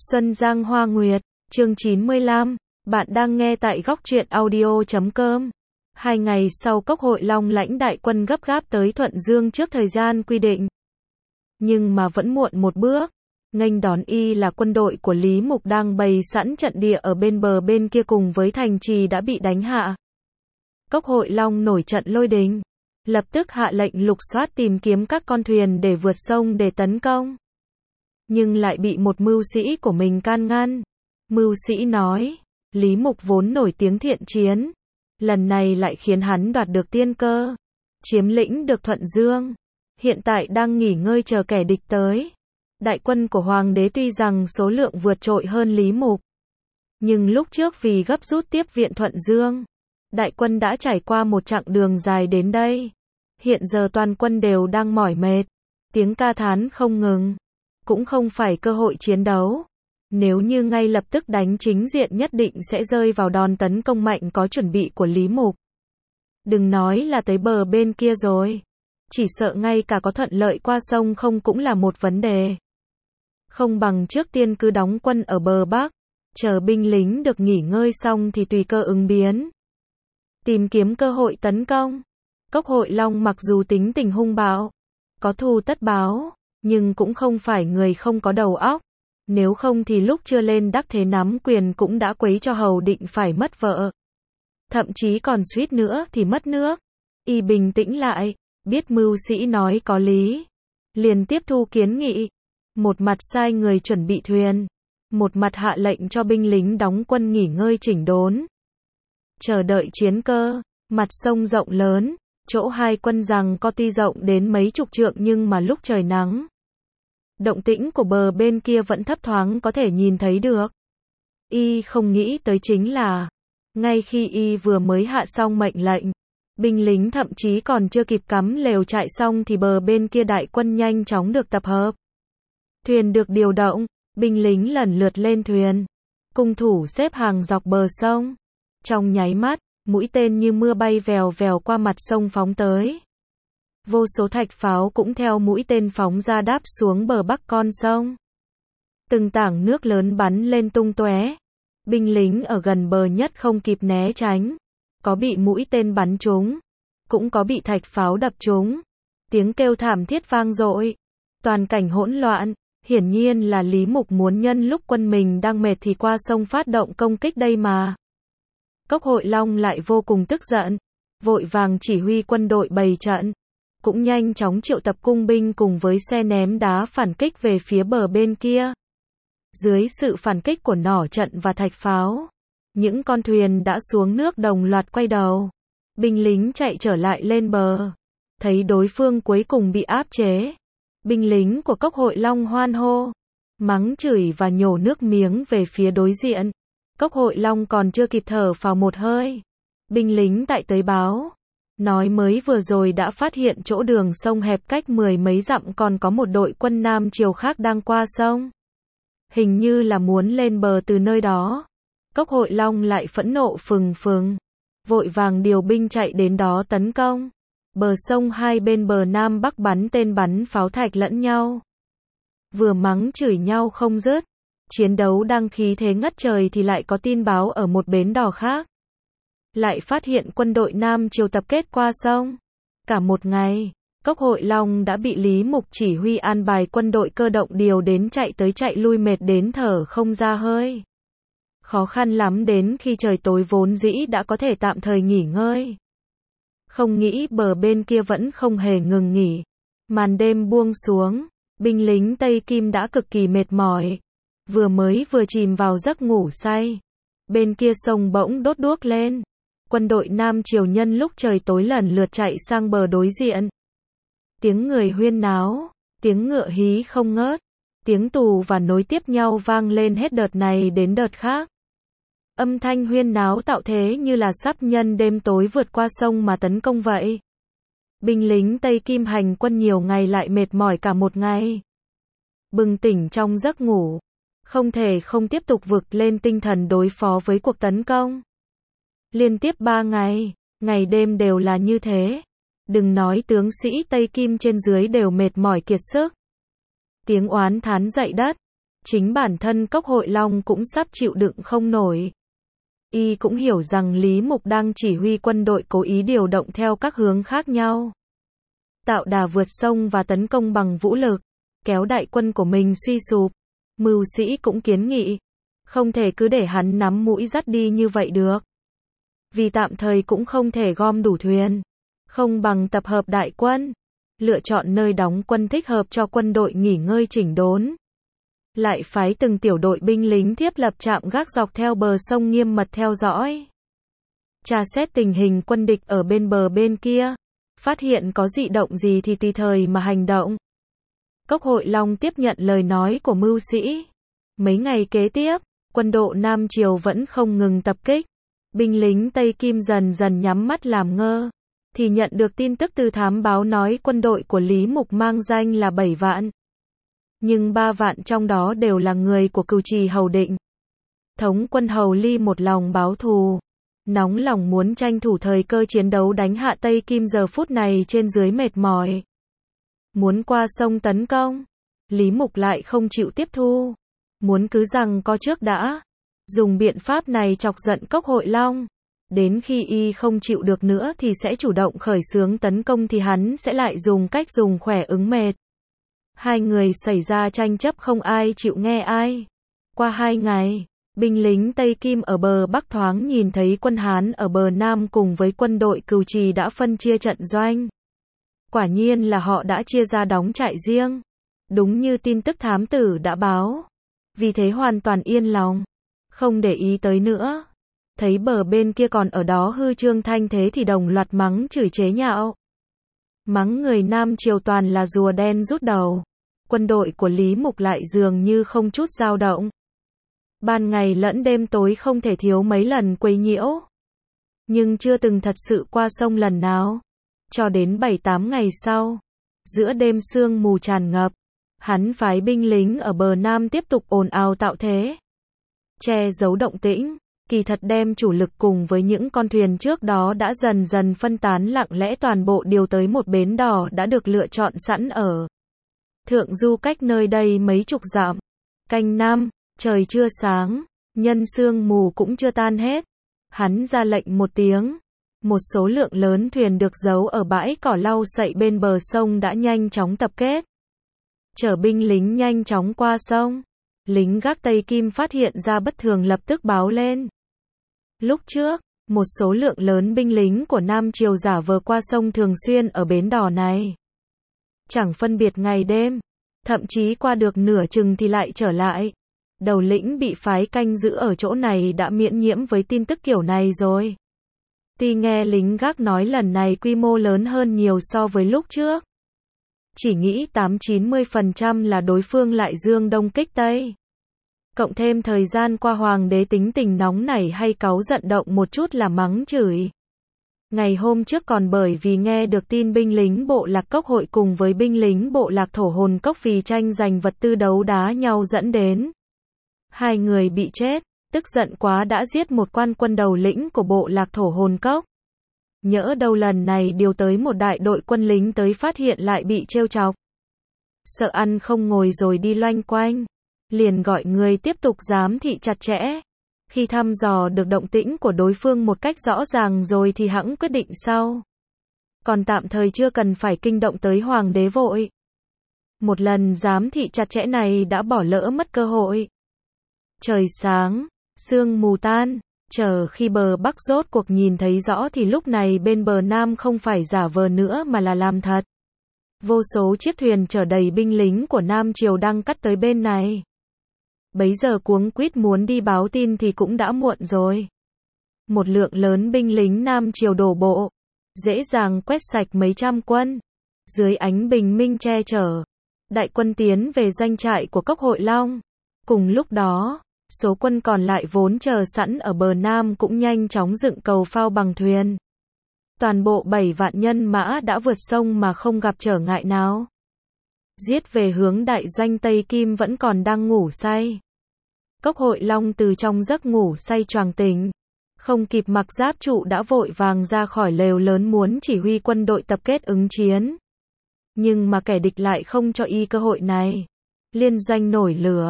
Xuân Giang Hoa Nguyệt, chương 95, bạn đang nghe tại góc truyện audio.com. 2 ngày sau Cốc Hội Long lãnh đại quân gấp gáp tới Thuận Dương trước thời gian quy định. Nhưng mà vẫn muộn một bước. Nghênh đón y là quân đội của Lý Mục đang bày sẵn trận địa ở bên bờ bên kia cùng với thành trì đã bị đánh hạ. Cốc Hội Long nổi trận lôi đình, lập tức hạ lệnh lục soát tìm kiếm các con thuyền để vượt sông để tấn công. Nhưng lại bị một mưu sĩ của mình can ngăn. Mưu sĩ nói, Lý Mục vốn nổi tiếng thiện chiến, lần này lại khiến hắn đoạt được tiên cơ, chiếm lĩnh được Thuận Dương, hiện tại đang nghỉ ngơi chờ kẻ địch tới. Đại quân của Hoàng đế tuy rằng số lượng vượt trội hơn Lý Mục, nhưng lúc trước vì gấp rút tiếp viện Thuận Dương, đại quân đã trải qua một chặng đường dài đến đây. Hiện giờ toàn quân đều đang mỏi mệt, tiếng ca thán không ngừng, cũng không phải cơ hội chiến đấu. Nếu như ngay lập tức đánh chính diện nhất định sẽ rơi vào đòn tấn công mạnh có chuẩn bị của Lý Mục. Đừng nói là tới bờ bên kia rồi, chỉ sợ ngay cả có thuận lợi qua sông không cũng là một vấn đề. Không bằng trước tiên cứ đóng quân ở bờ Bắc, chờ binh lính được nghỉ ngơi xong thì tùy cơ ứng biến, tìm kiếm cơ hội tấn công. Cốc Hội Long mặc dù tính tình hung bạo, có thù tất báo, nhưng cũng không phải người không có đầu óc. Nếu không thì lúc chưa lên đắc thế nắm quyền cũng đã quấy cho Hầu Định phải mất vợ, thậm chí còn suýt nữa thì mất nước. Y bình tĩnh lại, biết mưu sĩ nói có lý, liền tiếp thu kiến nghị. Một mặt sai người chuẩn bị thuyền, một mặt hạ lệnh cho binh lính đóng quân nghỉ ngơi chỉnh đốn, chờ đợi chiến cơ. Mặt sông rộng lớn, chỗ hai quân giằng co tuy rộng đến mấy chục trượng nhưng mà lúc trời nắng, động tĩnh của bờ bên kia vẫn thấp thoáng có thể nhìn thấy được. Y không nghĩ tới chính là, ngay khi y vừa mới hạ xong mệnh lệnh, binh lính thậm chí còn chưa kịp cắm lều trại xong thì bờ bên kia đại quân nhanh chóng được tập hợp. Thuyền được điều động, binh lính lần lượt lên thuyền, cung thủ xếp hàng dọc bờ sông. Trong nháy mắt, mũi tên như mưa bay vèo vèo qua mặt sông phóng tới. Vô số thạch pháo cũng theo mũi tên phóng ra đáp xuống bờ bắc con sông. Từng tảng nước lớn bắn lên tung tóe. Binh lính ở gần bờ nhất không kịp né tránh, có bị mũi tên bắn trúng, cũng có bị thạch pháo đập trúng. Tiếng kêu thảm thiết vang dội, toàn cảnh hỗn loạn. Hiển nhiên là Lý Mục muốn nhân lúc quân mình đang mệt thì qua sông phát động công kích đây mà. Cốc Hội Long lại vô cùng tức giận, vội vàng chỉ huy quân đội bày trận, cũng nhanh chóng triệu tập cung binh cùng với xe ném đá phản kích về phía bờ bên kia. Dưới sự phản kích của nỏ trận và thạch pháo, những con thuyền đã xuống nước đồng loạt quay đầu. Binh lính chạy trở lại lên bờ, thấy đối phương cuối cùng bị áp chế. Binh lính của Cốc Hội Long hoan hô, mắng chửi và nhổ nước miếng về phía đối diện. Cốc Hội Long còn chưa kịp thở phào một hơi, binh lính tại tới báo, nói mới vừa rồi đã phát hiện chỗ đường sông hẹp cách 10 mấy dặm còn có một đội quân Nam Triều khác đang qua sông. Hình như là muốn lên bờ từ nơi đó. Cốc Hội Long lại phẫn nộ phừng phừng, vội vàng điều binh chạy đến đó tấn công. Bờ sông hai bên bờ Nam Bắc bắn tên bắn pháo thạch lẫn nhau, vừa mắng chửi nhau không dứt. Chiến đấu đang khí thế ngất trời thì lại có tin báo ở một bến đò khác, lại phát hiện quân đội Nam Triều tập kết qua sông. Cả một ngày, Cốc Hội Long đã bị Lý Mục chỉ huy an bài quân đội cơ động điều đến chạy tới chạy lui mệt đến thở không ra hơi. Khó khăn lắm đến khi trời tối vốn dĩ đã có thể tạm thời nghỉ ngơi. Không nghĩ bờ bên kia vẫn không hề ngừng nghỉ. Màn đêm buông xuống, binh lính Tây Kim đã cực kỳ mệt mỏi, vừa chìm vào giấc ngủ say. Bên kia sông bỗng đốt đuốc lên. Quân đội Nam Triều nhân lúc trời tối lần lượt chạy sang bờ đối diện. Tiếng người huyên náo, tiếng ngựa hí không ngớt, tiếng tù và nối tiếp nhau vang lên hết đợt này đến đợt khác. Âm thanh huyên náo tạo thế như là sắp nhân đêm tối vượt qua sông mà tấn công vậy. Binh lính Tây Kim hành quân nhiều ngày lại mệt mỏi cả một ngày. Bừng tỉnh trong giấc ngủ, không thể không tiếp tục vực lên tinh thần đối phó với cuộc tấn công. Liên tiếp 3 ngày, ngày đêm đều là như thế. Đừng nói tướng sĩ Tây Kim trên dưới đều mệt mỏi kiệt sức. Tiếng oán thán dậy đất, Chính bản thân Cốc Hội Long cũng sắp chịu đựng không nổi. Y cũng hiểu rằng Lý Mục đang chỉ huy quân đội cố ý điều động theo các hướng khác nhau, tạo đà vượt sông và tấn công bằng vũ lực, kéo đại quân của mình suy sụp. Mưu sĩ cũng kiến nghị, không thể cứ để hắn nắm mũi dắt đi như vậy được. Vì tạm thời cũng không thể gom đủ thuyền, không bằng tập hợp đại quân, lựa chọn nơi đóng quân thích hợp cho quân đội nghỉ ngơi chỉnh đốn. Lại phái từng tiểu đội binh lính thiết lập trạm gác dọc theo bờ sông nghiêm mật theo dõi, tra xét tình hình quân địch ở bên bờ bên kia, phát hiện có dị động gì thì tùy thời mà hành động. Cốc Hội Long tiếp nhận lời nói của mưu sĩ. Mấy ngày kế tiếp, quân đội Nam Triều vẫn không ngừng tập kích. Binh lính Tây Kim dần dần nhắm mắt làm ngơ, thì nhận được tin tức từ thám báo nói quân đội của Lý Mục mang danh là 7 vạn. Nhưng 3 vạn trong đó đều là người của Cửu Trì Hầu Định. Thống quân Hầu Ly một lòng báo thù, nóng lòng muốn tranh thủ thời cơ chiến đấu đánh hạ Tây Kim giờ phút này trên dưới mệt mỏi. Muốn qua sông tấn công, Lý Mục lại không chịu tiếp thu, muốn cứ rằng có trước đã. Dùng biện pháp này chọc giận Cốc Hội Long, đến khi y không chịu được nữa thì sẽ chủ động khởi xướng tấn công thì hắn sẽ lại dùng cách dùng khỏe ứng mệt. Hai người xảy ra tranh chấp không ai chịu nghe ai. Qua 2 ngày, binh lính Tây Kim ở bờ Bắc thoáng nhìn thấy quân Hán ở bờ Nam cùng với quân đội Cửu Trì đã phân chia trận doanh. Quả nhiên là họ đã chia ra đóng trại riêng, đúng như tin tức thám tử đã báo. Vì thế hoàn toàn yên lòng, không để ý tới nữa. Thấy bờ bên kia còn ở đó hư trương thanh thế thì đồng loạt mắng chửi chế nhạo. Mắng người Nam Triều toàn là rùa đen rút đầu. Quân đội của Lý Mục lại dường như không chút dao động. Ban ngày lẫn đêm tối không thể thiếu mấy lần quấy nhiễu. Nhưng chưa từng thật sự qua sông lần nào. Cho đến 7-8 ngày sau, giữa đêm sương mù tràn ngập, hắn phái binh lính ở bờ Nam tiếp tục ồn ào tạo thế, che giấu động tĩnh, kỳ thật đem chủ lực cùng với những con thuyền trước đó đã dần dần phân tán lặng lẽ toàn bộ điều tới một bến đò đã được lựa chọn sẵn ở thượng du cách nơi đây mấy chục dặm. Canh 5, trời chưa sáng, nhân sương mù cũng chưa tan hết. Hắn ra lệnh một tiếng. Một số lượng lớn thuyền được giấu ở bãi cỏ lau sậy bên bờ sông đã nhanh chóng tập kết, chở binh lính nhanh chóng qua sông. Lính gác Tây Kim phát hiện ra bất thường lập tức báo lên. Lúc trước, một số lượng lớn binh lính của Nam Triều giả vờ qua sông thường xuyên ở bến đò này. Chẳng phân biệt ngày đêm, thậm chí qua được nửa chừng thì lại trở lại. Đầu lĩnh bị phái canh giữ ở chỗ này đã miễn nhiễm với tin tức kiểu này rồi. Tuy nghe lính gác nói lần này quy mô lớn hơn nhiều so với lúc trước. Chỉ nghĩ 80-90% là đối phương lại dương đông kích tây. Cộng thêm thời gian qua hoàng đế tính tình nóng nảy hay cáu giận động một chút là mắng chửi. Ngày hôm trước còn bởi vì nghe được tin binh lính bộ lạc Cốc Hội cùng với binh lính bộ lạc Thổ Hồn Cốc vì tranh giành vật tư đấu đá nhau dẫn đến 2 người bị chết, tức giận quá đã giết một quan quân đầu lĩnh của bộ lạc Thổ Hồn Cốc. Nhỡ đâu lần này điều tới một đại đội quân lính tới phát hiện lại bị trêu chọc. Sợ ăn không ngồi rồi đi loanh quanh, liền gọi người tiếp tục giám thị chặt chẽ. Khi thăm dò được động tĩnh của đối phương một cách rõ ràng rồi thì hẵng quyết định sau. Còn tạm thời chưa cần phải kinh động tới hoàng đế vội. Một lần giám thị chặt chẽ này đã bỏ lỡ mất cơ hội. Trời sáng, sương mù tan, chờ khi bờ Bắc rốt cuộc nhìn thấy rõ thì lúc này bên bờ Nam không phải giả vờ nữa mà là làm thật. Vô số chiếc thuyền chở đầy binh lính của Nam Triều đang cắt tới bên này. Bấy giờ cuống quýt muốn đi báo tin thì cũng đã muộn rồi. Một lượng lớn binh lính Nam Triều đổ bộ, dễ dàng quét sạch mấy trăm quân. Dưới ánh bình minh che chở, đại quân tiến về doanh trại của Cốc Hội Long. Cùng lúc đó, số quân còn lại vốn chờ sẵn ở bờ Nam cũng nhanh chóng dựng cầu phao bằng thuyền. Toàn bộ 7 vạn nhân mã đã vượt sông mà không gặp trở ngại nào. Giết về hướng đại doanh Tây Kim vẫn còn đang ngủ say. Cốc Hội Long từ trong giấc ngủ say choàng tỉnh. Không kịp mặc giáp trụ đã vội vàng ra khỏi lều lớn muốn chỉ huy quân đội tập kết ứng chiến. Nhưng mà kẻ địch lại không cho y cơ hội này. Liên doanh nổi lửa,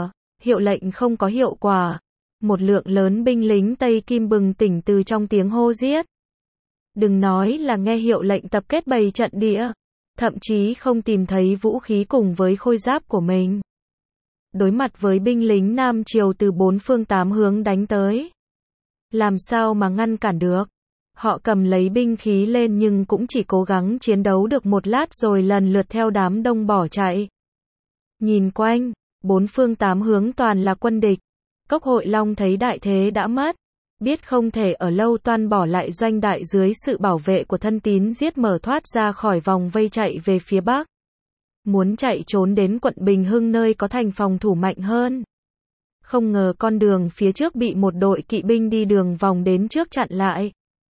Hiệu lệnh không có hiệu quả. Một lượng lớn binh lính Tây Kim bừng tỉnh từ trong tiếng hô giết. Đừng nói là nghe hiệu lệnh tập kết bày trận địa, thậm chí không tìm thấy vũ khí cùng với khôi giáp của mình. Đối mặt với binh lính Nam Triều từ bốn phương tám hướng đánh tới, làm sao mà ngăn cản được? Họ cầm lấy binh khí lên nhưng cũng chỉ cố gắng chiến đấu được một lát rồi lần lượt theo đám đông bỏ chạy. Nhìn quanh, bốn phương tám hướng toàn là quân địch. Cốc Hội Long thấy đại thế đã mất, biết không thể ở lâu toan bỏ lại doanh đại dưới sự bảo vệ của thân tín giết mở thoát ra khỏi vòng vây chạy về phía bắc. Muốn chạy trốn đến quận Bình Hưng nơi có thành phòng thủ mạnh hơn. Không ngờ con đường phía trước bị một đội kỵ binh đi đường vòng đến trước chặn lại.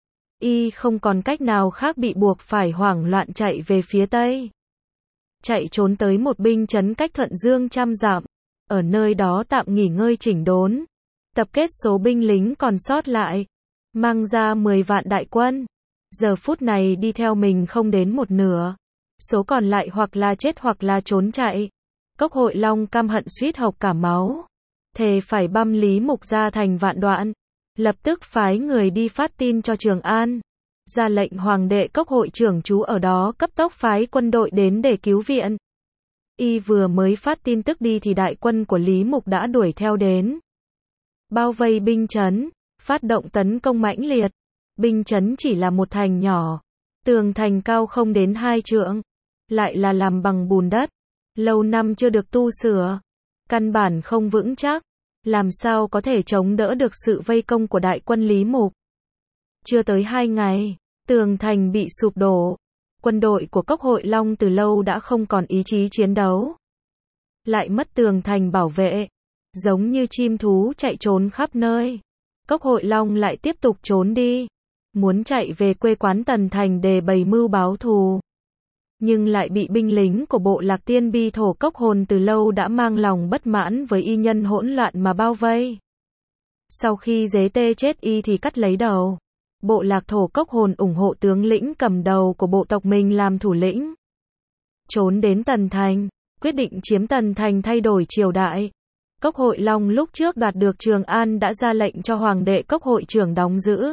Y không còn cách nào khác bị buộc phải hoảng loạn chạy về phía tây. Chạy trốn tới một binh trấn cách Thuận Dương 100 dặm. Ở nơi đó tạm nghỉ ngơi chỉnh đốn. Tập kết số binh lính còn sót lại. Mang ra 10 vạn đại quân. Giờ phút này đi theo mình không đến một nửa. Số còn lại hoặc là chết hoặc là trốn chạy. Cốc Hội Long căm hận suýt hộc cả máu. Thề phải băm Lý Mục ra thành vạn đoạn. Lập tức phái người đi phát tin cho Trường An. Ra lệnh hoàng đệ Cốc hội trưởng trú ở đó cấp tốc phái quân đội đến để cứu viện. Y vừa mới phát tin tức đi thì đại quân của Lý Mục đã đuổi theo đến. Bao vây binh trấn, phát động tấn công mãnh liệt. Binh trấn chỉ là một thành nhỏ. Tường thành cao không đến 2 trượng. Lại là làm bằng bùn đất. Lâu năm chưa được tu sửa. Căn bản không vững chắc. Làm sao có thể chống đỡ được sự vây công của đại quân Lý Mục. Chưa tới 2 ngày, tường thành bị sụp đổ. Quân đội của Cốc Hội Long từ lâu đã không còn ý chí chiến đấu. Lại mất tường thành bảo vệ. Giống như chim thú chạy trốn khắp nơi. Cốc Hội Long lại tiếp tục trốn đi. Muốn chạy về quê quán Tần Thành để bày mưu báo thù. Nhưng lại bị binh lính của bộ lạc Tiên Bi Thổ Cốc Hồn từ lâu đã mang lòng bất mãn với y nhân hỗn loạn mà bao vây. Sau khi Dế Tê chết y thì cắt lấy đầu. Bộ lạc Thổ Cốc Hồn ủng hộ tướng lĩnh cầm đầu của bộ tộc mình làm thủ lĩnh. Trốn đến Tần Thành, quyết định chiếm Tần Thành thay đổi triều đại. Cốc Hội Long lúc trước đoạt được Trường An đã ra lệnh cho hoàng đệ Cốc hội trưởng đóng giữ.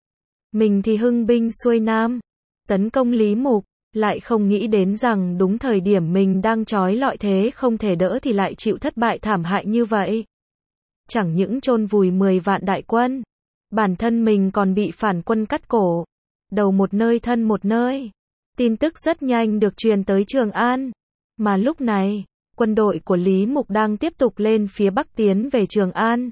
Mình thì hưng binh xuôi nam, tấn công Lý Mục. Lại không nghĩ đến rằng đúng thời điểm mình đang trói lọi thế không thể đỡ thì lại chịu thất bại thảm hại như vậy. Chẳng những chôn vùi 10 vạn đại quân, bản thân mình còn bị phản quân cắt cổ. Đầu một nơi thân một nơi. Tin tức rất nhanh được truyền tới Trường An. Mà lúc này, quân đội của Lý Mục đang tiếp tục lên phía bắc tiến về Trường An.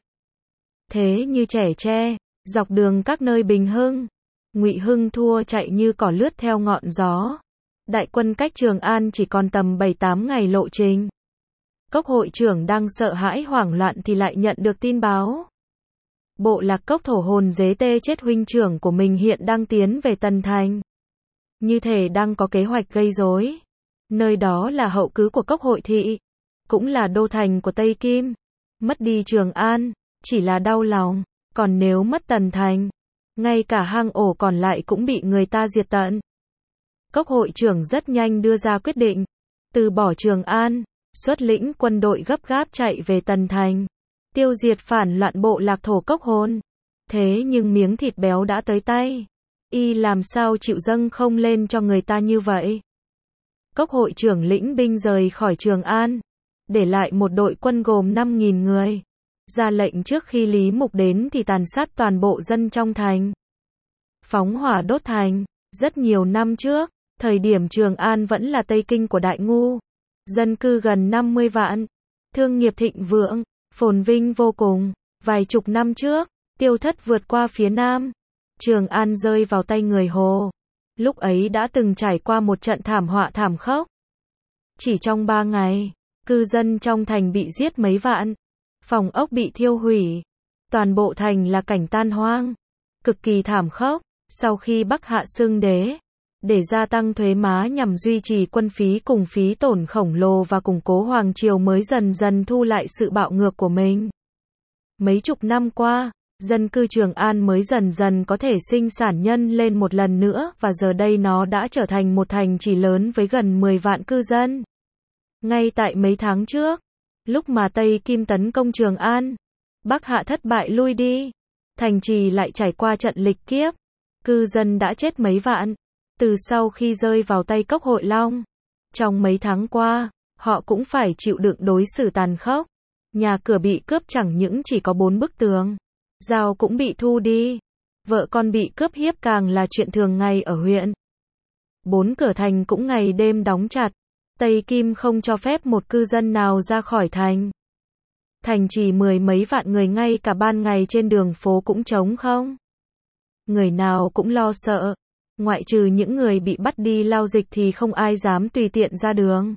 Thế như trẻ tre, dọc đường các nơi Bình Hưng, Ngụy Hưng thua chạy như cỏ lướt theo ngọn gió. Đại quân cách Trường An chỉ còn tầm 7-8 ngày lộ trình. Cốc hội trưởng đang sợ hãi hoảng loạn thì lại nhận được tin báo. Bộ lạc Cốc Thổ Hồn Dế Tê chết huynh trưởng của mình hiện đang tiến về Tần Thành. Như thể đang có kế hoạch gây rối. Nơi đó là hậu cứ của Cốc hội thị. Cũng là đô thành của Tây Kim. Mất đi Trường An, chỉ là đau lòng. Còn nếu mất Tần Thành, ngay cả hang ổ còn lại cũng bị người ta diệt tận. Cốc hội trưởng rất nhanh đưa ra quyết định. Từ bỏ Trường An, xuất lĩnh quân đội gấp gáp chạy về Tần Thành. Tiêu diệt phản loạn bộ lạc Thổ Cốc Hồn. Thế nhưng miếng thịt béo đã tới tay. Y làm sao chịu dâng không lên cho người ta như vậy. Cốc hội trưởng lĩnh binh rời khỏi Trường An. Để lại một đội quân gồm 5.000 người. Ra lệnh trước khi Lý Mục đến thì tàn sát toàn bộ dân trong thành. Phóng hỏa đốt thành. Rất nhiều năm trước, thời điểm Trường An vẫn là Tây Kinh của Đại Ngu. Dân cư gần 50 vạn. Thương nghiệp thịnh vượng, phồn vinh vô cùng. Vài chục năm trước, Tiêu Thất vượt qua phía Nam. Trường An rơi vào tay người Hồ. Lúc ấy đã từng trải qua một trận thảm họa thảm khốc. Chỉ trong 3 ngày, cư dân trong thành bị giết mấy vạn. Phòng ốc bị thiêu hủy. Toàn bộ thành là cảnh tan hoang. Cực kỳ thảm khốc. Sau khi Bắc Hạ xưng đế, để gia tăng thuế má nhằm duy trì quân phí cùng phí tổn khổng lồ và củng cố Hoàng Triều mới dần dần thu lại sự bạo ngược của mình. Mấy chục năm qua, dân cư Trường An mới dần dần có thể sinh sản nhân lên một lần nữa và giờ đây nó đã trở thành một thành trì lớn với gần 10 vạn cư dân. Ngay tại mấy tháng trước, Lúc mà Tây Kim tấn công Trường An, Bắc Hạ thất bại lui đi, thành trì lại trải qua trận lịch kiếp, cư dân đã chết mấy vạn. Từ sau khi rơi vào tay Cốc Hội Long, trong mấy tháng qua, họ cũng phải chịu đựng đối xử tàn khốc. Nhà cửa bị cướp chẳng những chỉ có 4 bức tường, dao cũng bị thu đi. Vợ con bị cướp hiếp càng là chuyện thường ngày ở huyện. 4 cửa thành cũng ngày đêm đóng chặt. Tây Kim không cho phép một cư dân nào ra khỏi thành. Thành chỉ 10 mấy vạn người, ngay cả ban ngày trên đường phố cũng trống không. Người nào cũng lo sợ. Ngoại trừ những người bị bắt đi lao dịch thì không ai dám tùy tiện ra đường.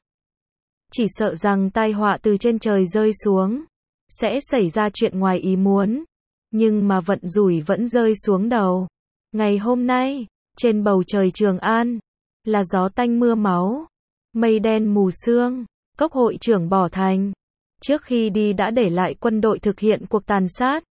Chỉ sợ rằng tai họa từ trên trời rơi xuống, sẽ xảy ra chuyện ngoài ý muốn. Nhưng mà vận rủi vẫn rơi xuống đầu. Ngày hôm nay, trên bầu trời Trường An, là gió tanh mưa máu, mây đen mù sương. Cốc hội trưởng bỏ thành. Trước khi đi đã để lại quân đội thực hiện cuộc tàn sát.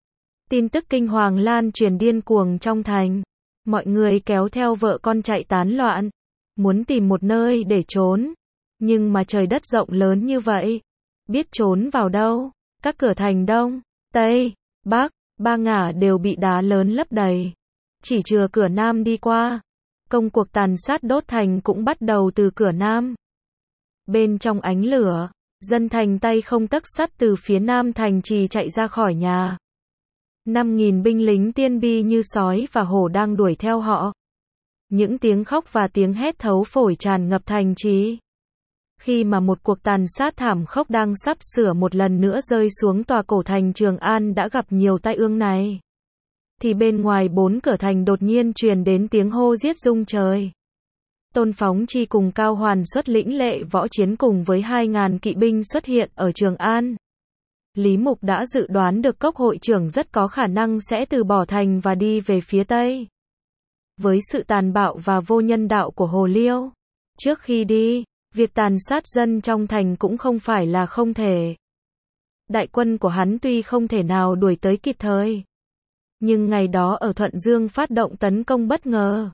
Tin tức kinh hoàng lan truyền điên cuồng trong thành. Mọi người kéo theo vợ con chạy tán loạn, muốn tìm một nơi để trốn. Nhưng mà trời đất rộng lớn như vậy, biết trốn vào đâu? Các cửa thành Đông, Tây, Bắc, ba ngả đều bị đá lớn lấp đầy. Chỉ chừa cửa Nam đi qua. Công cuộc tàn sát đốt thành cũng bắt đầu từ cửa Nam. Bên trong ánh lửa, dân thành tay không tấc sắt từ phía Nam thành trì chạy ra khỏi nhà. 5.000 binh lính Tiên Bi như sói và hổ đang đuổi theo họ. Những tiếng khóc và tiếng hét thấu phổi tràn ngập thành trì. Khi mà một cuộc tàn sát thảm khốc đang sắp sửa một lần nữa rơi xuống tòa cổ thành Trường An đã gặp nhiều tai ương này, thì bên ngoài 4 cửa thành đột nhiên truyền đến tiếng hô giết rung trời. Tôn Phóng Chi cùng Cao Hoàn xuất lĩnh lệ võ chiến cùng với 2.000 kỵ binh xuất hiện ở Trường An. Lý Mục đã dự đoán được Cốc hội trưởng rất có khả năng sẽ từ bỏ thành và đi về phía Tây. Với sự tàn bạo và vô nhân đạo của Hồ Liêu, trước khi đi, việc tàn sát dân trong thành cũng không phải là không thể. Đại quân của hắn tuy không thể nào đuổi tới kịp thời, nhưng ngày đó ở Thuận Dương phát động tấn công bất ngờ,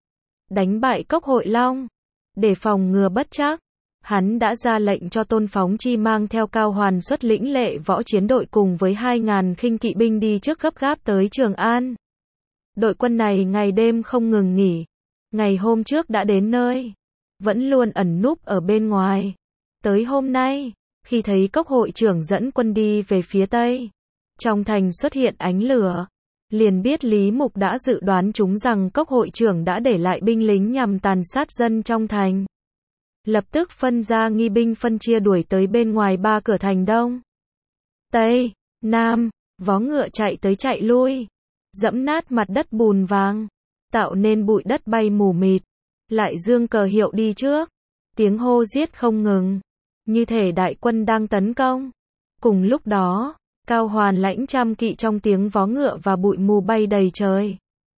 đánh bại Cốc Hội Long. Để phòng ngừa bất trắc, hắn đã ra lệnh cho Tôn Phóng Chi mang theo Cao Hoàn xuất lĩnh lệ võ chiến đội cùng với 2.000 khinh kỵ binh đi trước gấp gáp tới Trường An. Đội quân này ngày đêm không ngừng nghỉ. Ngày hôm trước đã đến nơi, vẫn luôn ẩn núp ở bên ngoài. Tới hôm nay, khi thấy Cốc hội trưởng dẫn quân đi về phía Tây, trong thành xuất hiện ánh lửa, liền biết Lý Mục đã dự đoán chúng rằng Cốc hội trưởng đã để lại binh lính nhằm tàn sát dân trong thành. Lập tức phân ra nghi binh phân chia đuổi tới bên ngoài 3 cửa thành Đông, Tây, Nam, vó ngựa chạy tới chạy lui, dẫm nát mặt đất bùn vàng, tạo nên bụi đất bay mù mịt, lại giương cờ hiệu đi trước, tiếng hô giết không ngừng, như thể đại quân đang tấn công. Cùng lúc đó, Cao Hoàn lãnh trăm kỵ trong tiếng vó ngựa và bụi mù bay đầy trời,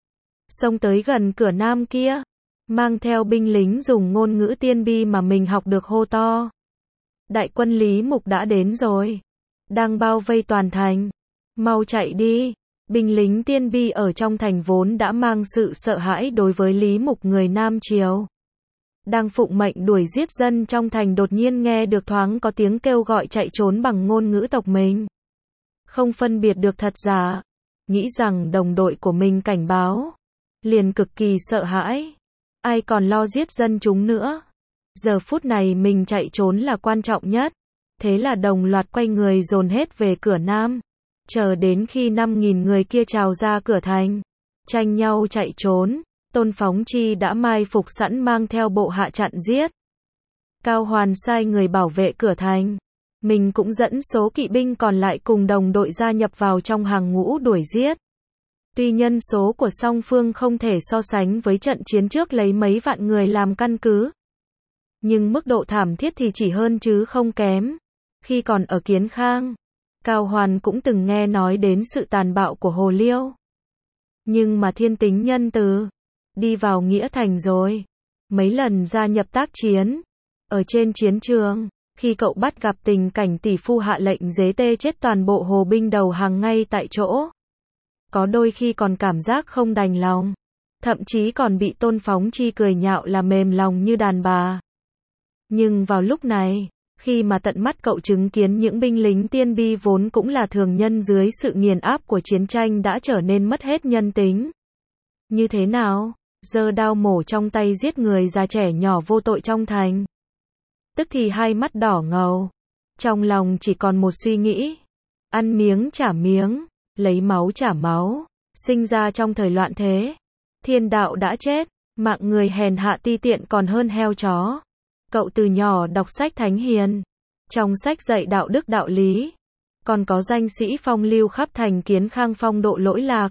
xông tới gần cửa Nam kia, mang theo binh lính dùng ngôn ngữ Tiên Bi mà mình học được hô to. Đại quân Lý Mục đã đến rồi, đang bao vây toàn thành, mau chạy đi. Binh lính Tiên Bi ở trong thành vốn đã mang sự sợ hãi đối với Lý Mục người Nam Triều. Đang phụng mệnh đuổi giết dân trong thành đột nhiên nghe được thoáng có tiếng kêu gọi chạy trốn bằng ngôn ngữ tộc mình. Không phân biệt được thật giả, nghĩ rằng đồng đội của mình cảnh báo, liền cực kỳ sợ hãi. Ai còn lo giết dân chúng nữa. Giờ phút này mình chạy trốn là quan trọng nhất. Thế là đồng loạt quay người dồn hết về cửa Nam. Chờ đến khi 5.000 người kia trào ra cửa thành, tranh nhau chạy trốn, Tôn Phóng Chi đã mai phục sẵn mang theo bộ hạ chặn giết. Cao Hoàn sai người bảo vệ cửa thành, mình cũng dẫn số kỵ binh còn lại cùng đồng đội gia nhập vào trong hàng ngũ đuổi giết. Tuy nhân số của song phương không thể so sánh với trận chiến trước lấy mấy vạn người làm căn cứ, nhưng mức độ thảm thiết thì chỉ hơn chứ không kém. Khi còn ở Kiến Khang, Cao Hoàn cũng từng nghe nói đến sự tàn bạo của Hồ Liêu. Nhưng mà thiên tính nhân từ, đi vào Nghĩa Thành rồi, mấy lần gia nhập tác chiến. Ở trên chiến trường, khi cậu bắt gặp tình cảnh tỷ phu hạ lệnh giết chết toàn bộ hồ binh đầu hàng ngay tại chỗ, có đôi khi còn cảm giác không đành lòng, thậm chí còn bị Tôn Phóng Chi cười nhạo là mềm lòng như đàn bà. Nhưng vào lúc này, Khi mà tận mắt cậu chứng kiến những binh lính tiên bi vốn cũng là thường nhân dưới sự nghiền áp của chiến tranh đã trở nên mất hết nhân tính. Như thế nào? Giơ đao mổ trong tay giết người già trẻ nhỏ vô tội trong thành. Tức thì hai mắt đỏ ngầu. Trong lòng chỉ còn một suy nghĩ. Ăn miếng trả miếng, lấy máu trả máu. Sinh ra trong thời loạn thế. Thiên đạo đã chết, mạng người hèn hạ ti tiện còn hơn heo chó. Cậu từ nhỏ đọc sách thánh hiền. Trong sách dạy đạo đức đạo lý. Còn có danh sĩ phong lưu khắp thành Kiến Khang phong độ lỗi lạc.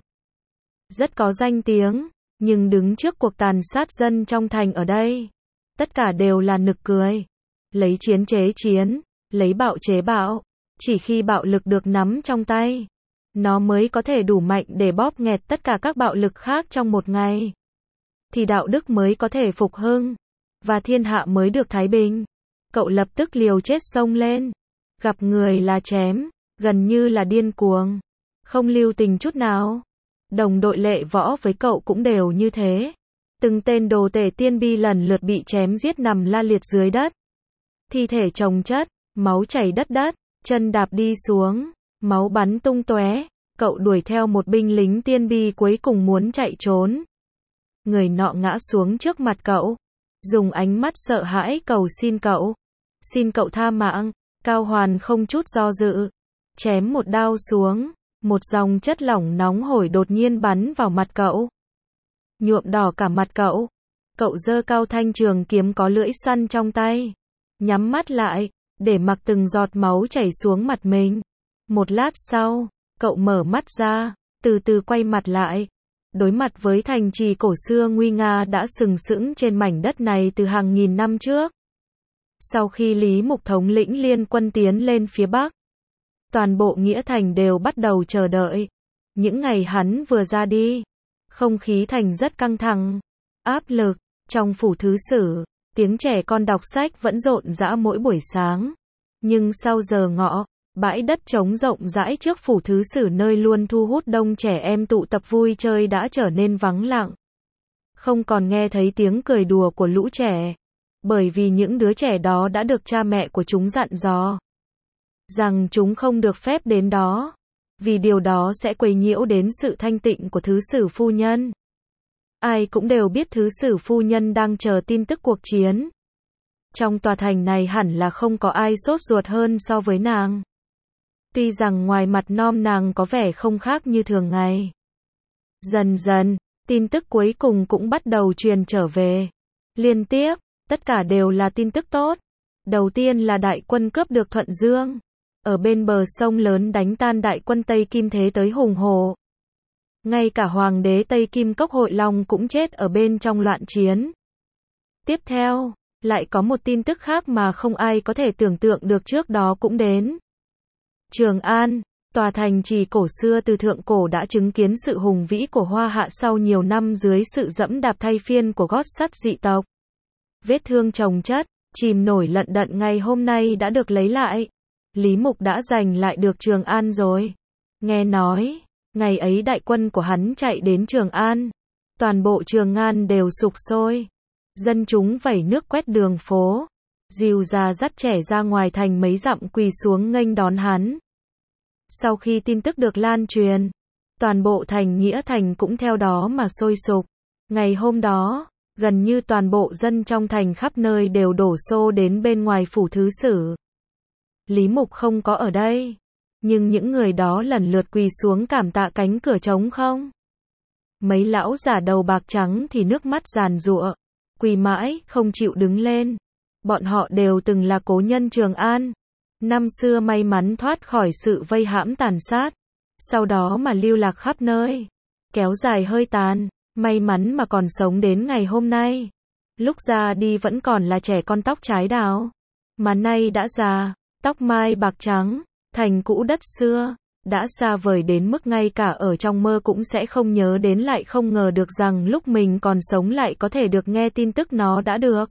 Rất có danh tiếng, nhưng đứng trước cuộc tàn sát dân trong thành ở đây. Tất cả đều là nực cười. Lấy chiến chế chiến, lấy bạo chế bạo. Chỉ khi bạo lực được nắm trong tay, nó mới có thể đủ mạnh để bóp nghẹt tất cả các bạo lực khác trong một ngày. Thì đạo đức mới có thể phục hưng. Và thiên hạ mới được thái bình. Cậu lập tức liều chết xông lên. Gặp người là chém, gần như là điên cuồng. Không lưu tình chút nào. Đồng đội lệ võ với cậu cũng đều như thế. Từng tên đồ tể tiên bi lần lượt bị chém giết nằm la liệt dưới đất. Thi thể chồng chất, máu chảy đất đất, chân đạp đi xuống, máu bắn tung tóe. Cậu đuổi theo một binh lính tiên bi cuối cùng muốn chạy trốn. Người nọ ngã xuống trước mặt cậu. Dùng ánh mắt sợ hãi cầu xin cậu. Xin cậu tha mạng. Cao Hoàn không chút do dự. Chém một đao xuống. Một dòng chất lỏng nóng hổi đột nhiên bắn vào mặt cậu. Nhuộm đỏ cả mặt cậu. Cậu giơ cao thanh trường kiếm có lưỡi săn trong tay. Nhắm mắt lại, để mặc từng giọt máu chảy xuống mặt mình. Một lát sau, cậu mở mắt ra, từ từ quay mặt lại. Đối mặt với thành trì cổ xưa nguy nga đã sừng sững trên mảnh đất này từ hàng nghìn năm trước. Sau khi Lý Mục thống lĩnh liên quân tiến lên phía Bắc, toàn bộ Nghĩa Thành đều bắt đầu chờ đợi. Những ngày hắn vừa ra đi, không khí thành rất căng thẳng, áp lực. Trong phủ thứ sử, tiếng trẻ con đọc sách vẫn rộn rã mỗi buổi sáng. Nhưng sau giờ ngọ, bãi đất trống rộng rãi trước phủ thứ sử nơi luôn thu hút đông trẻ em tụ tập vui chơi đã trở nên vắng lặng. Không còn nghe thấy tiếng cười đùa của lũ trẻ. Bởi vì những đứa trẻ đó đã được cha mẹ của chúng dặn dò rằng chúng không được phép đến đó. Vì điều đó sẽ quấy nhiễu đến sự thanh tịnh của thứ sử phu nhân. Ai cũng đều biết thứ sử phu nhân đang chờ tin tức cuộc chiến. Trong tòa thành này hẳn là không có ai sốt ruột hơn so với nàng. Tuy rằng ngoài mặt non nàng có vẻ không khác như thường ngày. Dần dần, tin tức cuối cùng cũng bắt đầu truyền trở về. Liên tiếp, tất cả đều là tin tức tốt. Đầu tiên là đại quân cướp được Thuận Dương. Ở bên bờ sông lớn đánh tan đại quân Tây Kim thế tới hùng hổ. Ngay cả hoàng đế Tây Kim Cốc Hội Long cũng chết ở bên trong loạn chiến. Tiếp theo, lại có một tin tức khác mà không ai có thể tưởng tượng được trước đó cũng đến. Trường An, tòa thành trì cổ xưa từ thượng cổ đã chứng kiến sự hùng vĩ của Hoa Hạ sau nhiều năm dưới sự dẫm đạp thay phiên của gót sắt dị tộc. Vết thương chồng chất, chìm nổi lận đận ngày hôm nay đã được lấy lại. Lý Mục đã giành lại được Trường An rồi. Nghe nói, ngày ấy đại quân của hắn chạy đến Trường An. Toàn bộ Trường An đều sục sôi. Dân chúng vẩy nước quét đường phố. Dìu già dắt trẻ ra ngoài thành mấy dặm quỳ xuống nghênh đón hắn. Sau khi tin tức được lan truyền, toàn bộ thành Nghĩa Thành cũng theo đó mà sôi sục. Ngày hôm đó, gần như toàn bộ dân trong thành khắp nơi đều đổ xô đến bên ngoài phủ thứ sử. Lý Mục không có ở đây, nhưng những người đó lần lượt quỳ xuống cảm tạ cánh cửa trống không. Mấy lão già đầu bạc trắng thì nước mắt giàn giụa, quỳ mãi, không chịu đứng lên. Bọn họ đều từng là cố nhân Trường An. Năm xưa may mắn thoát khỏi sự vây hãm tàn sát. Sau đó mà lưu lạc khắp nơi. Kéo dài hơi tàn. May mắn mà còn sống đến ngày hôm nay. Lúc ra đi vẫn còn là trẻ con tóc trái đào. Mà nay đã già, tóc mai bạc trắng, thành cũ đất xưa. Đã xa vời đến mức ngay cả ở trong mơ cũng sẽ không nhớ đến, lại không ngờ được rằng lúc mình còn sống lại có thể được nghe tin tức nó đã được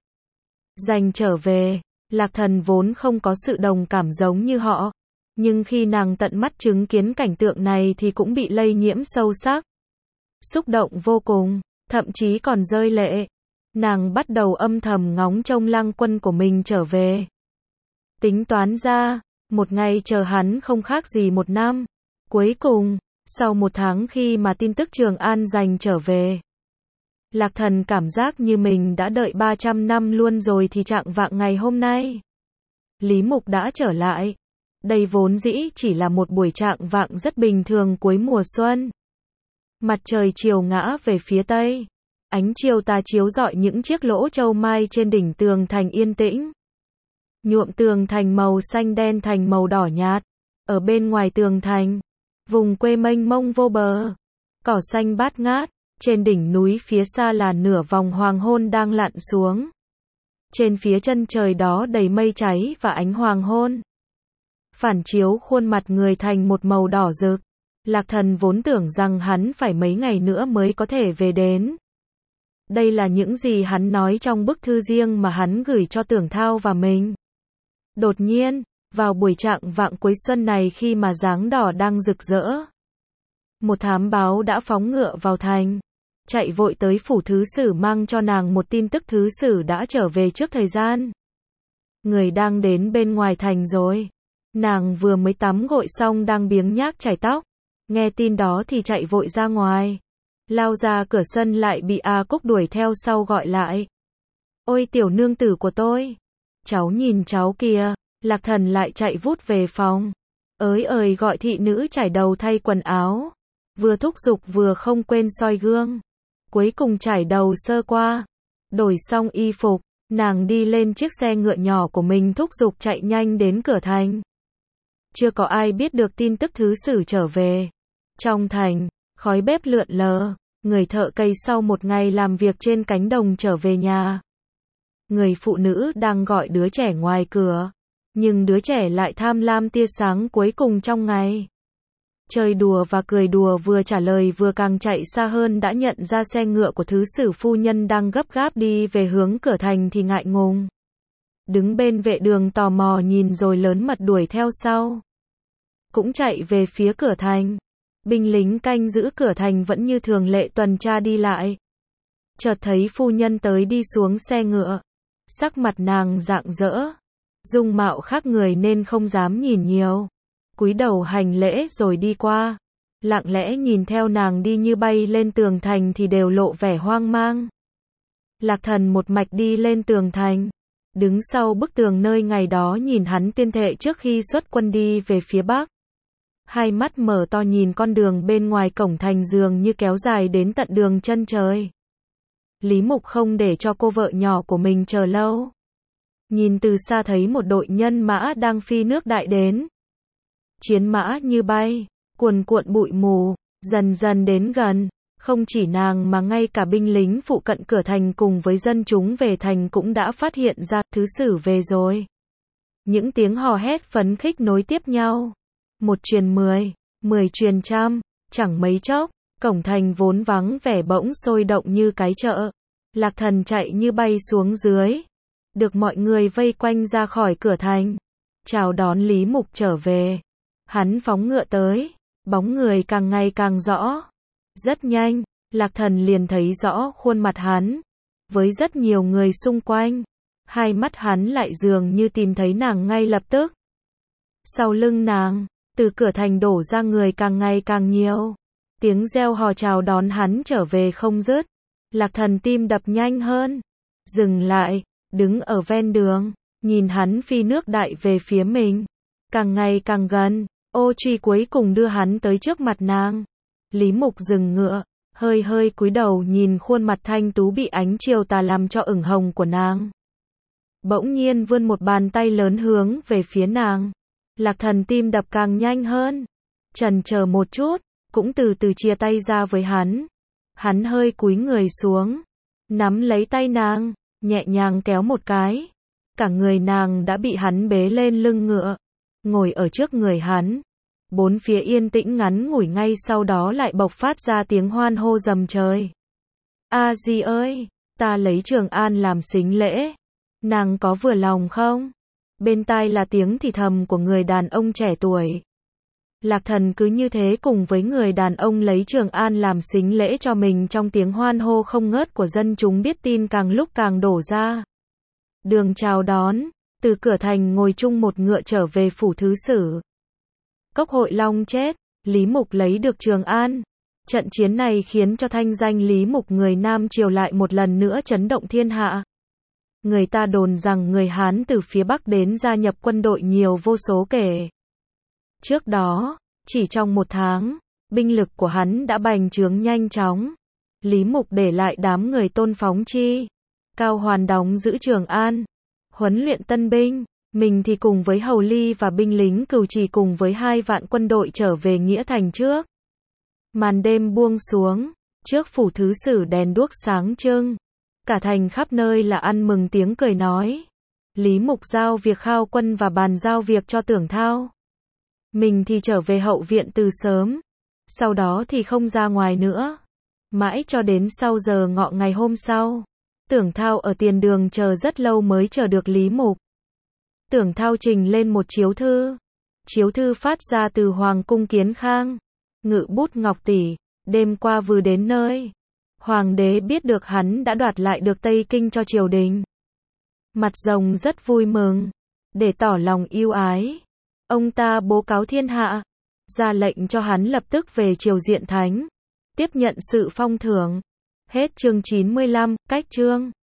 giành trở về. Lạc Thần vốn không có sự đồng cảm giống như họ, nhưng khi nàng tận mắt chứng kiến cảnh tượng này thì cũng bị lây nhiễm sâu sắc. Xúc động vô cùng, thậm chí còn rơi lệ. Nàng bắt đầu âm thầm ngóng trông Lăng Quân của mình trở về. Tính toán ra, một ngày chờ hắn không khác gì một năm. Cuối cùng, sau 1 tháng khi mà tin tức Trường An giành trở về, Lạc Thần cảm giác như mình đã đợi 300 năm luôn rồi thì trạng vạng ngày hôm nay, Lý Mục đã trở lại. Đây vốn dĩ chỉ là một buổi trạng vạng rất bình thường cuối mùa xuân. Mặt trời chiều ngã về phía tây. Ánh chiều tà chiếu rọi những chiếc lỗ châu mai trên đỉnh tường thành yên tĩnh. Nhuộm tường thành màu xanh đen thành màu đỏ nhạt. Ở bên ngoài tường thành, vùng quê mênh mông vô bờ. Cỏ xanh bát ngát. Trên đỉnh núi phía xa là nửa vòng hoàng hôn đang lặn xuống. Trên phía chân trời đó đầy mây cháy và ánh hoàng hôn phản chiếu khuôn mặt người thành một màu đỏ rực. Lạc Thần vốn tưởng rằng hắn phải mấy ngày nữa mới có thể về đến. Đây là những gì hắn nói trong bức thư riêng mà hắn gửi cho Tưởng Thao và mình. Đột nhiên, vào buổi trạng vạng cuối xuân này khi mà dáng đỏ đang rực rỡ, một thám báo đã phóng ngựa vào thành, chạy vội tới phủ thứ sử mang cho nàng một tin tức thứ sử đã trở về trước thời gian. Người đang đến bên ngoài thành rồi. Nàng vừa mới tắm gội xong đang biếng nhác chải tóc. Nghe tin đó thì chạy vội ra ngoài. Lao ra cửa sân lại bị A Cúc đuổi theo sau gọi lại. Ôi tiểu nương tử của tôi. Cháu nhìn cháu kìa. Lạc Thần lại chạy vút về phòng. Ới gọi thị nữ chải đầu thay quần áo. Vừa thúc giục vừa không quên soi gương. Cuối cùng chải đầu sơ qua. Đổi xong y phục. Nàng đi lên chiếc xe ngựa nhỏ của mình thúc giục chạy nhanh đến cửa thành. Chưa có ai biết được tin tức thứ sử trở về. Trong thành, khói bếp lượn lờ, người thợ cây sau một ngày làm việc trên cánh đồng trở về nhà. Người phụ nữ đang gọi đứa trẻ ngoài cửa, nhưng đứa trẻ lại tham lam tia sáng cuối cùng trong ngày. Chơi đùa và cười đùa vừa trả lời vừa càng chạy xa hơn đã nhận ra xe ngựa của thứ sử phu nhân đang gấp gáp đi về hướng cửa thành thì ngại ngùng. Đứng bên vệ đường tò mò nhìn rồi lớn mật đuổi theo sau. Cũng chạy về phía cửa thành. Binh lính canh giữ cửa thành vẫn như thường lệ tuần tra đi lại. Chợt thấy phu nhân tới đi xuống xe ngựa. Sắc mặt nàng rạng rỡ. Dung mạo khác người nên không dám nhìn nhiều. Cúi đầu hành lễ rồi đi qua. Lặng lẽ nhìn theo nàng đi như bay lên tường thành thì đều lộ vẻ hoang mang. Lạc Thần một mạch đi lên tường thành. Đứng sau bức tường nơi ngày đó nhìn hắn tuyên thệ trước khi xuất quân đi về phía Bắc. Hai mắt mở to nhìn con đường bên ngoài cổng thành dường như kéo dài đến tận đường chân trời. Lý Mục không để cho cô vợ nhỏ của mình chờ lâu. Nhìn từ xa thấy một đội nhân mã đang phi nước đại đến. Chiến mã như bay, cuồn cuộn bụi mù, dần dần đến gần. Không chỉ nàng mà ngay cả binh lính phụ cận cửa thành cùng với dân chúng về thành cũng đã phát hiện ra thứ sử về rồi. Những tiếng hò hét phấn khích nối tiếp nhau. 1 truyền 10, 10 truyền trăm, chẳng mấy chốc, cổng thành vốn vắng vẻ bỗng sôi động như cái chợ. Lạc Thần chạy như bay xuống dưới. Được mọi người vây quanh ra khỏi cửa thành. Chào đón Lý Mục trở về. Hắn phóng ngựa tới. Bóng người càng ngày càng rõ. Rất nhanh, Lạc Thần liền thấy rõ khuôn mặt hắn. Với rất nhiều người xung quanh. Hai mắt hắn lại dường như tìm thấy nàng ngay lập tức. Sau lưng nàng, từ cửa thành đổ ra người càng ngày càng nhiều. Tiếng reo hò chào đón hắn trở về không dứt. Lạc Thần tim đập nhanh hơn. Dừng lại, đứng ở ven đường, nhìn hắn phi nước đại về phía mình. Càng ngày càng gần, ô truy cuối cùng đưa hắn tới trước mặt nàng. Lý Mục dừng ngựa, hơi cúi đầu nhìn khuôn mặt thanh tú bị ánh chiều tà làm cho ửng hồng của nàng. Bỗng nhiên vươn một bàn tay lớn hướng về phía nàng. Lạc Thần tim đập càng nhanh hơn. Chần chờ một chút, cũng từ từ chia tay ra với hắn. Hắn hơi cúi người xuống, nắm lấy tay nàng, nhẹ nhàng kéo một cái. Cả người nàng đã bị hắn bế lên lưng ngựa, ngồi ở trước người hắn. Bốn phía yên tĩnh ngắn ngủi, ngay sau đó lại bộc phát ra tiếng hoan hô rầm trời. A Di ơi, ta lấy Trường An làm sính lễ. Nàng có vừa lòng không? Bên tai là tiếng thì thầm của người đàn ông trẻ tuổi. Lạc Thần cứ như thế cùng với người đàn ông lấy Trường An làm sính lễ cho mình trong tiếng hoan hô không ngớt của dân chúng biết tin càng lúc càng đổ ra. Đường chào đón, từ cửa thành ngồi chung một ngựa trở về phủ thứ sử. Cốc Hội Long chết, Lý Mục lấy được Trường An. Trận chiến này khiến cho thanh danh Lý Mục người Nam Triều lại một lần nữa chấn động thiên hạ. Người ta đồn rằng người Hán từ phía Bắc đến gia nhập quân đội nhiều vô số kể. Trước đó, chỉ trong một tháng, binh lực của hắn đã bành trướng nhanh chóng. Lý Mục để lại đám người Tôn Phóng Chi, Cao Hoàn đóng giữ Trường An, huấn luyện tân binh. Mình thì cùng với Hầu Ly và binh lính Cửu Trì cùng với 2 vạn quân đội trở về Nghĩa Thành trước. Màn đêm buông xuống, trước phủ thứ sử đèn đuốc sáng trưng. Cả thành khắp nơi là ăn mừng tiếng cười nói. Lý Mục giao việc khao quân và bàn giao việc cho Tưởng Thao. Mình thì trở về hậu viện từ sớm. Sau đó thì không ra ngoài nữa. Mãi cho đến sau giờ ngọ ngày hôm sau. Tưởng Thao ở tiền đường chờ rất lâu mới chờ được Lý Mục. Tưởng Thao trình lên một chiếu thư. Chiếu thư phát ra từ Hoàng cung Kiến Khang. Ngự bút Ngọc Tỷ, đêm qua vừa đến nơi. Hoàng đế biết được hắn đã đoạt lại được Tây Kinh cho triều đình. Mặt rồng rất vui mừng. Để tỏ lòng yêu ái, ông ta bố cáo thiên hạ, ra lệnh cho hắn lập tức về triều Diện Thánh, tiếp nhận sự phong thưởng. Hết chương 95, cách chương.